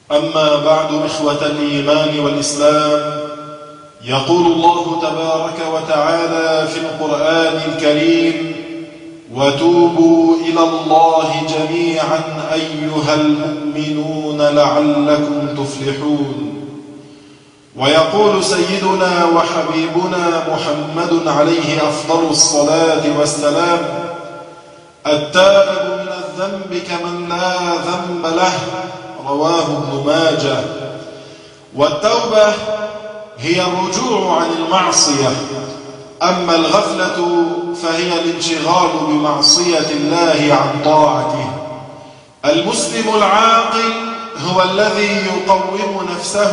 أما بعد، إخوة الإيمان والإسلام، يقول الله تبارك وتعالى في القرآن الكريم: وتوبوا إلى الله جميعا أيها المؤمنون لعلكم تفلحون. ويقول سيدنا وحبيبنا محمد عليه أفضل الصلاة والسلام: التائب من الذنب كمن لا ذنب له، رواه ابن ماجه. والتوبة هي الرجوع عن المعصية، أما الغفلة فهي الانشغال بمعصية الله عن طاعته. المسلم العاقل هو الذي يقوم نفسه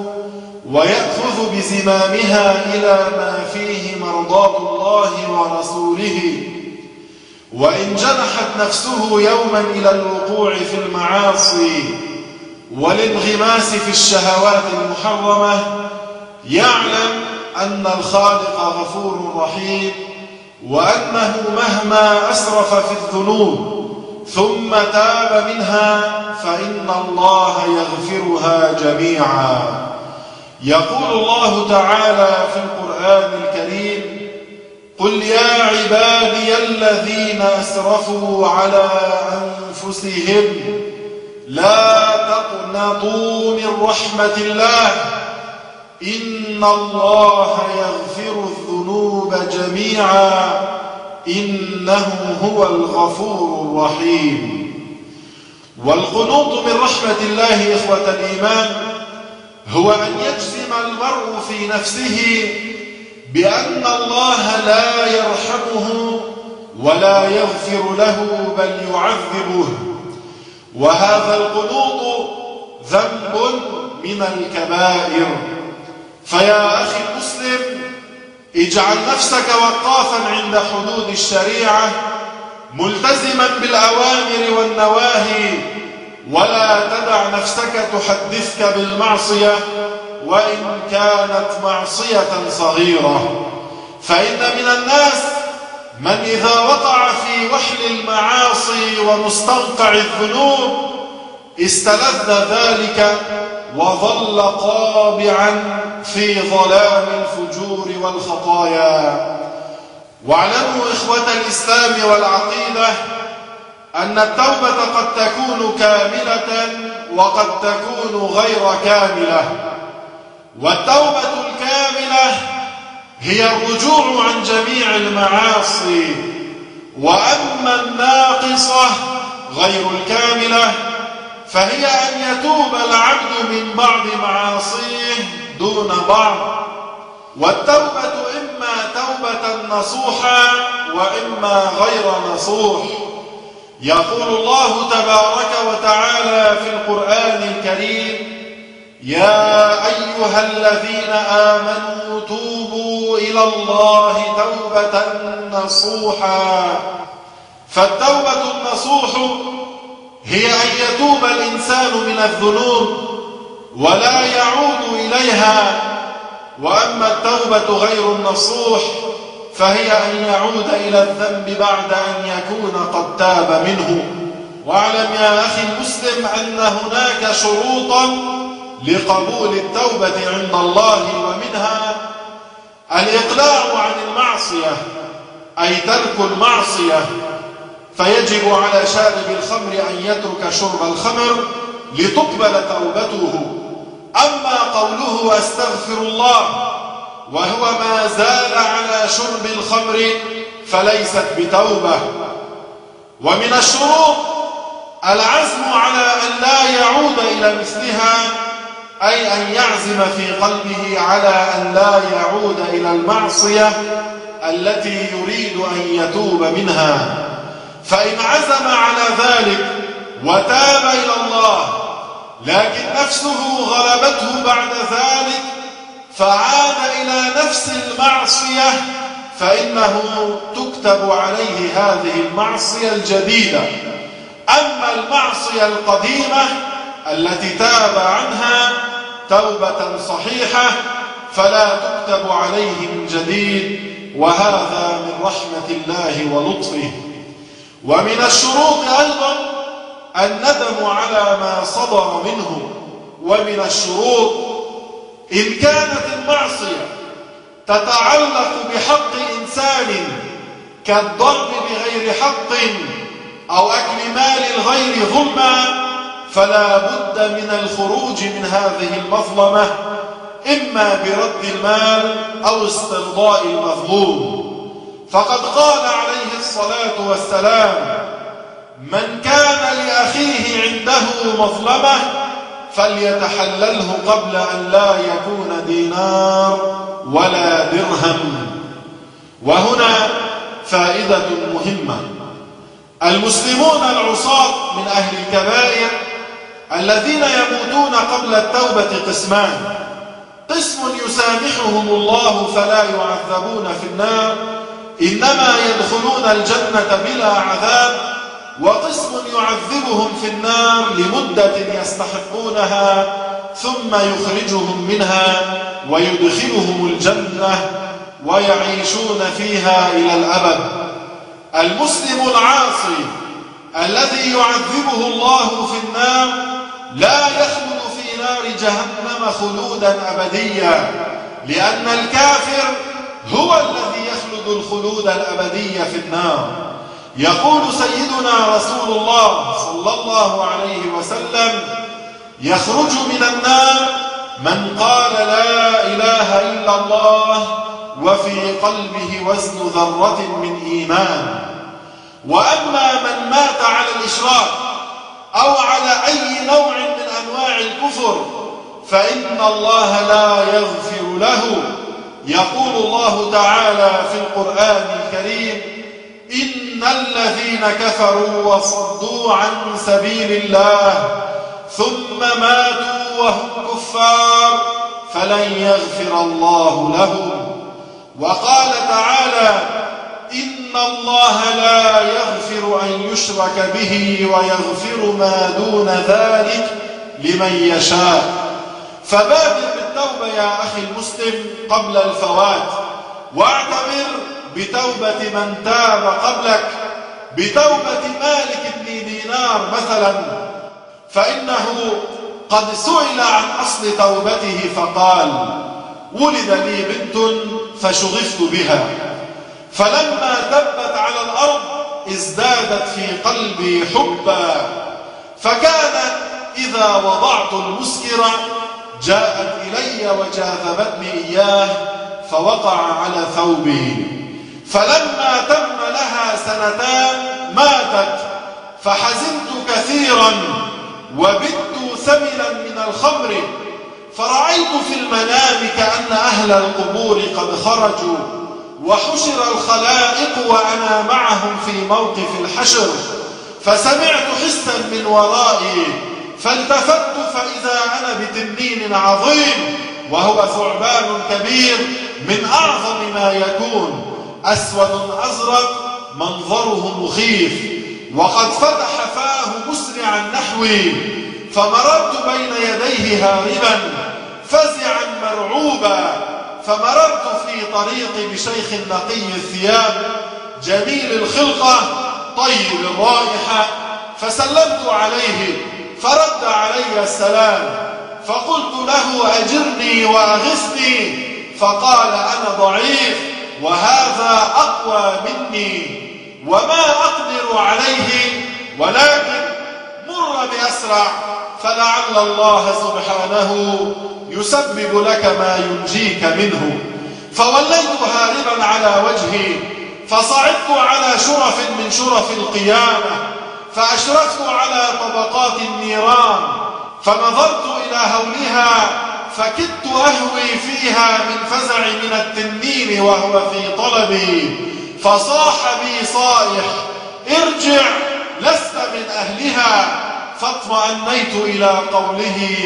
ويأخذ بزمامها إلى ما فيه مرضاة الله ورسوله، وإن جنحت نفسه يوما إلى الوقوع في المعاصي والانغماس في الشهوات المحرمة، يعلم أن الخالق غفور رحيم، وأنه مهما أسرف في الذنوب ثم تاب منها فإن الله يغفرها جميعا. يقول الله تعالى في القرآن الكريم: قل يا عبادي الذين أسرفوا على أنفسهم لا تقنطوا من رحمة الله إن الله يغفر الذنوب جميعا إنه هو الغفور الرحيم. والقنوط من رحمة الله، إخوة الإيمان، هو أن يجزم المرء في نفسه بأن الله لا يرحمه ولا يغفر له بل يعذبه، وهذا القنوط ذنب من الكبائر. فيا أخي المسلم، اجعل نفسك وقافا عند حدود الشريعة، ملتزما بالأوامر والنواهي، ولا تدع نفسك تحدثك بالمعصية وإن كانت معصية صغيرة. فإن من الناس من إذا وقع في وحل المعاصي ومستنقع الذنوب استلذ ذلك وظل قابعا في ظلام الفجور والخطايا. واعلموا إخوة الإسلام والعقيدة أن التوبة قد تكون كاملة وقد تكون غير كاملة. والتوبة الكاملة هي الرجوع عن جميع المعاصي، وأما الناقصة غير الكاملة فهي أن يتوب العبد من بعض معاصيه دون بعض. والتوبة إما توبة نصوحا وإما غير نصوح. يقول الله تبارك وتعالى في القرآن الكريم: يا أيها الذين آمنوا توبوا إلى الله توبة نصوحا. فالتوبة النصوح هي أن يتوب الإنسان من الذنوب ولا يعود إليها، وأما التوبة غير النصوح فهي أن يعود إلى الذنب بعد أن يكون قد تاب منه. واعلم يا أخي المسلم أن هناك شروطا لقبول التوبة عند الله، ومنها الإقلاع عن المعصية، أي ترك المعصية، فيجب على شارب الخمر أن يترك شرب الخمر لتقبل توبته. أما قوله أستغفر الله وهو ما زال على شرب الخمر فليست بتوبة. ومن الشروط العزم على أن لا يعود إلى مثلها، أي أن يعزم في قلبه على أن لا يعود إلى المعصية التي يريد أن يتوب منها. فإن عزم على ذلك وتاب إلى الله لكن نفسه غلبته بعد ذلك فعاد إلى نفس المعصية، فإنه تكتب عليه هذه المعصية الجديدة. أما المعصية القديمة التي تاب عنها توبة صحيحة فلا تكتب عليه من جديد، وهذا من رحمة الله ولطفه. ومن الشروط أيضا الندم على ما صدر منه، ومن الشروط. إن كانت المعصية تتعلق بحق إنسان كالضرب بغير حق أو أكل مال الغير ظلما فلا بد من الخروج من هذه المظلمة، إما برد المال أو استرضاء المظلوم. فقد قال عليه الصلاة والسلام: من كان لأخيه عنده مظلمة فليتحلله قبل أن لا يكون دينار ولا درهم. وهنا فائدة مهمة: المسلمون العصاة من أهل الكبائر الذين يموتون قبل التوبة قسمان: قسم يسامحهم الله فلا يعذبون في النار إنما يدخلون الجنة بلا عذاب، وقسم يعذبهم في النار لمدة يستحقونها ثم يخرجهم منها ويدخلهم الجنة ويعيشون فيها إلى الأبد. المسلم العاصي الذي يعذبه الله في النار لا يخلد في نار جهنم خلودا أبديا، لأن الكافر هو الذي يخلد الخلود الأبدي في النار. يقول سيدنا رسول الله صلى الله عليه وسلم: يخرج من النار من قال لا إله إلا الله وفي قلبه وزن ذرة من إيمان. وأما من مات على الإشراك أو على أي نوع من أنواع الكفر فإن الله لا يغفر له. يقول الله تعالى في القرآن الكريم: إن الذين كفروا وصدوا عن سبيل الله ثم ماتوا وهم كفار فلن يغفر الله لهم. وقال تعالى: إن الله لا يغفر أن يشرك به ويغفر ما دون ذلك لمن يشاء. فبادر بالتوبة يا أخي المسلم قبل الفوات، واعتبر بتوبة من تاب قبلك، بتوبة مالك بن دينار مثلا، فإنه قد سئل عن أصل توبته فقال: ولد لي بنت فشغفت بها، فلما دبت على الأرض ازدادت في قلبي حبا، فكانت إذا وضعت المسكر جاءت إلي وجاذبتني إياه فوقع على ثوبي، فلما تم لها سنتان ماتت، فحزنت كثيرا وبت ثمنا من الخمر، فرأيت في المنام كأن أهل القبور قد خرجوا وحشر الخلائق وأنا معهم في موقف الحشر، فسمعت حسا من ورائي فالتفت فإذا أنا بتنين عظيم وهو ثعبان كبير من أعظم ما يكون، أسود أزرق منظره مخيف، وقد فتح فاه مسرعا نحوي، فمررت بين يديه هاربا فزعا مرعوبا، فمررت في طريقي بشيخ نقي الثياب جميل الخلقة طيب الرائحة، فسلمت عليه فرد علي السلام، فقلت له: أجرني وأغثني، فقال: أنا ضعيف وهذا أقوى مني وما أقدر عليه، ولكن مر بأسرع فلعل الله سبحانه يسبب لك ما ينجيك منه. فوليت هاربا على وجهي، فصعدت على شرف من شرف القيامة، فأشرفت على طبقات النيران، فنظرت إلى هولها فكدت أهوي فيها من فزع من التنين وهو في طلبي، فصاح بي صائح: ارجع لست من أهلها، فاطمأنيت إلى قوله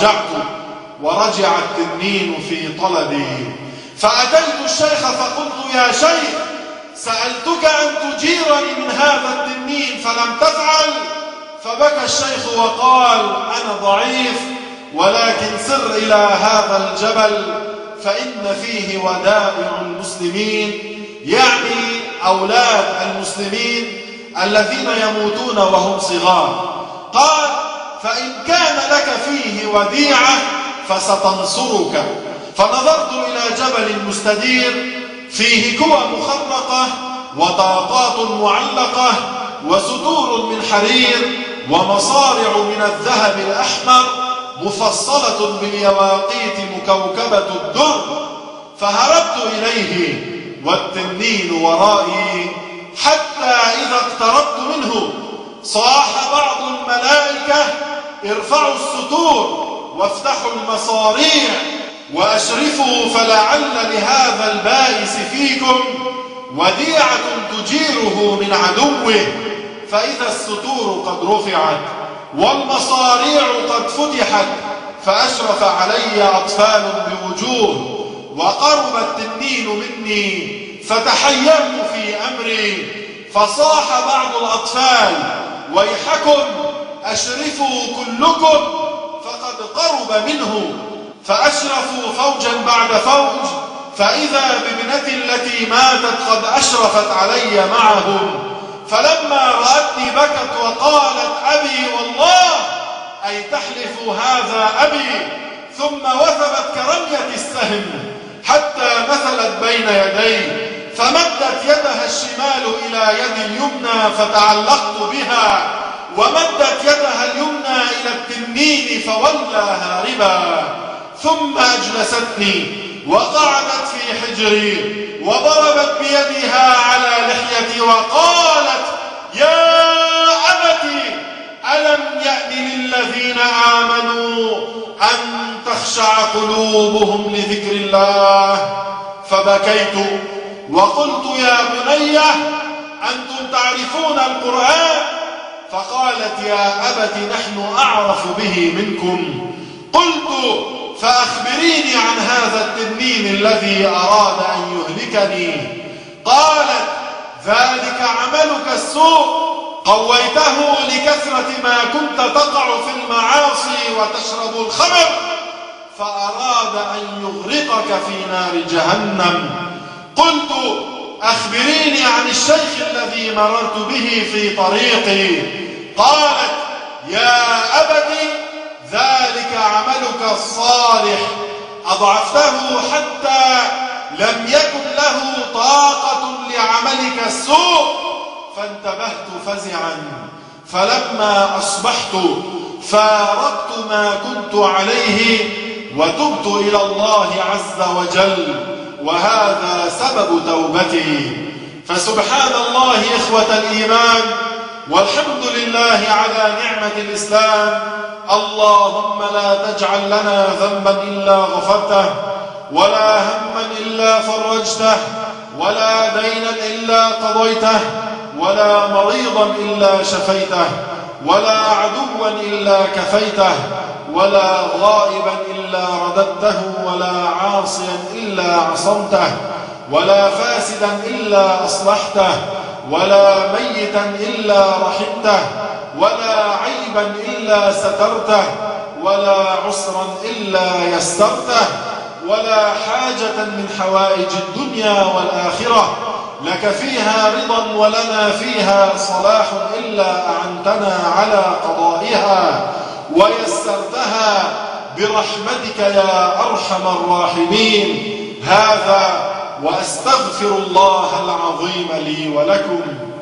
ورجع التنين في طلبي، فأتيت الشيخ فقلت: يا شيخ، سألتك أن تجيرني من هذا التنين فلم تفعل، فبكى الشيخ وقال: أنا ضعيف، ولكن سر إلى هذا الجبل فإن فيه ودائع المسلمين، يعني أولاد المسلمين الذين يموتون وهم صغار. قال: فإن كان لك فيه الوديعة فستنصرك. فنظرت إلى جبل مستدير فيه كوى مخرقة وطاقات معلقة وستور من حرير ومصارع من الذهب الأحمر مفصلة باليواقيت مكوكبة الدر، فهربت إليه والتنين ورائي، حتى إذا اقتربت منه صاح بعض الملائكة: ارفعوا الستور وافتحوا المصاريع وأشرفوا فلعل لهذا البائس فيكم وديعة تجيره من عدوه. فإذا الستور قد رفعت والمصاريع قد فتحت فأشرف علي أطفال بوجوه، وقرب التنين مني فتحيرت في أمري، فصاح بعض الأطفال: ويحكم أشرفوا كلكم فقد قرب منه. فأشرفوا فوجا بعد فوج، فإذا بابنتي التي ماتت قد أشرفت علي معهم، فلما رأتني بكت وقالت: أبي والله، أي تحلف هذا أبي، ثم وثبت كرمية السهم حتى مثلت بين يدي، فمدت يدها الشمال إلى يدي اليمنى فتعلقت بها، ومدت يدها اليمنى إلى التنين فولى هاربا، ثم أجلستني وقعدت في حجري وضربت بيدها على لحيتي وقالت: يا أبتي، ألم يأن للذين آمنوا أن تخشع قلوبهم لذكر الله؟ فبكيت وقلت: يا بني، أنتم تعرفون القرآن؟ فقالت: يا أبت، نحن أعرف به منكم. قلت: فأخبريني عن هذا التنين الذي أراد أن يهلكني. قالت: ذلك عملك السوء، قويته لكثرة ما كنت تقع في المعاصي وتشرب الخمر، فأراد أن يغرقك في نار جهنم. قلت: أخبريني عن الشيخ الذي مررت به في طريقي. قالت: يا أبتي، ذلك عملك الصالح، أضعفته حتى لم يكن له طاقة لعملك السوء. فانتبهت فزعا، فلما أصبحت فارقت ما كنت عليه وتبت إلى الله عز وجل، وهذا سبب توبتي. فسبحان الله إخوة الإيمان، والحمد لله على نعمة الإسلام. اللهم لا تجعل لنا ذنبا إلا غفرته، ولا هما إلا فرجته، ولا دينا إلا قضيته، ولا مريضا إلا شفيته، ولا عدوا إلا كفيته، ولا غائبا إلا رددته، ولا عاصيا إلا عصمته، ولا فاسدا إلا أصلحته، ولا ميتا إلا رحمته، ولا عيبا إلا سترته، ولا عسرا إلا يسرته، ولا حاجة من حوائج الدنيا والآخرة لك فيها رضا ولنا فيها صلاح إلا أعنتنا على قضائها ويسرتها برحمتك يا أرحم الراحمين. هذا وأستغفر الله العظيم لي ولكم.